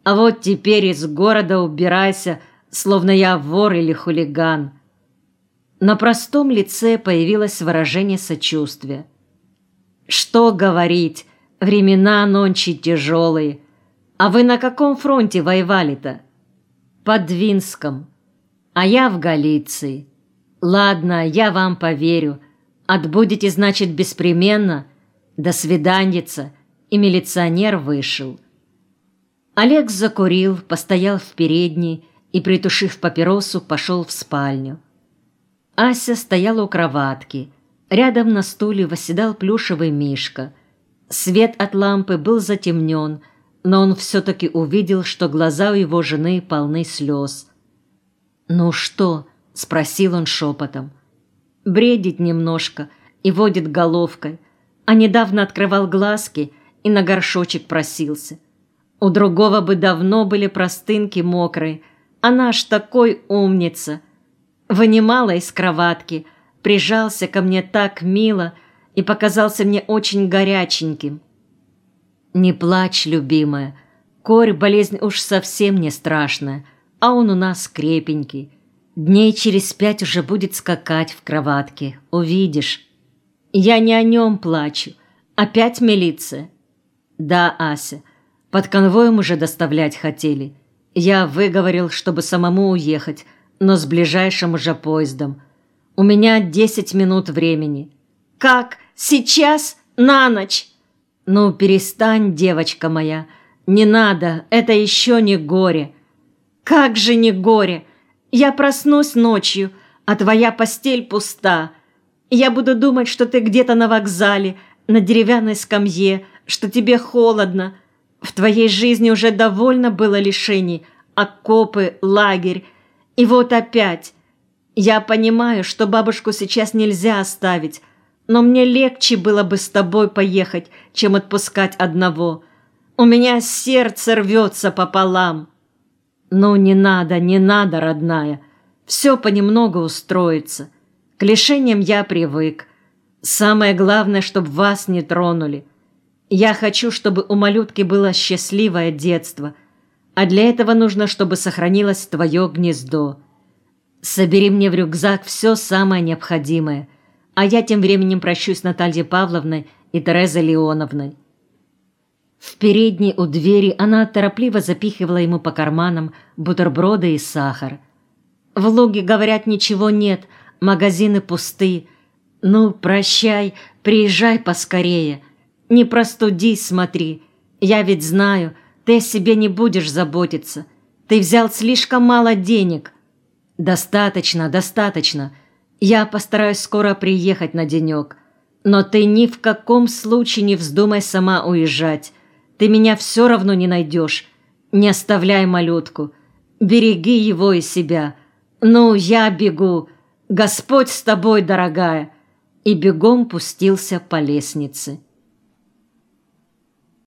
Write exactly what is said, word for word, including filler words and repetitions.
А вот теперь из города убирайся, словно я вор или хулиган». На простом лице появилось выражение сочувствия. «Что говорить, времена нонче тяжелые. А вы на каком фронте воевали-то?» «Под Двинском. А я в Галиции. Ладно, я вам поверю. Отбудете, значит, беспременно. До свиданьица». И милиционер вышел. Олег закурил, постоял в передней и, притушив папиросу, пошел в спальню. Ася стояла у кроватки. Рядом на стуле восседал плюшевый мишка. Свет от лампы был затемнен, но он все-таки увидел, что глаза у его жены полны слез. «Ну что?» — спросил он шепотом. «Бредит немножко и водит головкой, а недавно открывал глазки и на горшочек просился. У другого бы давно были простынки мокрые, она ж такой умница». Вынимала из кроватки, прижался ко мне так мило и показался мне очень горяченьким. «Не плачь, любимая, корь болезнь уж совсем не страшная, а он у нас крепенький. Дней через пять уже будет скакать в кроватке, увидишь». «Я не о нем плачу. Опять милиция?» «Да, Ася, под конвоем уже доставлять хотели. Я выговорил, чтобы самому уехать, но с ближайшим уже поездом. У меня десять минут времени». «Как? Сейчас? На ночь?» «Ну, перестань, девочка моя. Не надо, это еще не горе». «Как же не горе? Я проснусь ночью, а твоя постель пуста. Я буду думать, что ты где-то на вокзале, на деревянной скамье, что тебе холодно. В твоей жизни уже довольно было лишений, окопы, лагерь. И вот опять. Я понимаю, что бабушку сейчас нельзя оставить, но мне легче было бы с тобой поехать, чем отпускать одного. У меня сердце рвется пополам». «Ну, не надо, не надо, родная. Все понемногу устроится. К лишениям я привык. Самое главное, чтобы вас не тронули. Я хочу, чтобы у малютки было счастливое детство, а для этого нужно, чтобы сохранилось твое гнездо. Собери мне в рюкзак все самое необходимое, а я тем временем прощусь с Натальей Павловной и Терезой Леоновной». В передней у двери она торопливо запихивала ему по карманам бутерброды и сахар. «В Луге, говорят, ничего нет, магазины пусты. Ну, прощай, приезжай поскорее. Не простудись, смотри. Я ведь знаю, ты о себе не будешь заботиться. Ты взял слишком мало денег». «Достаточно, достаточно. Я постараюсь скоро приехать на денек. Но ты ни в каком случае не вздумай сама уезжать. Ты меня все равно не найдешь. Не оставляй малютку. Береги его и себя. Ну, я бегу. Господь с тобой, дорогая». И бегом пустился по лестнице.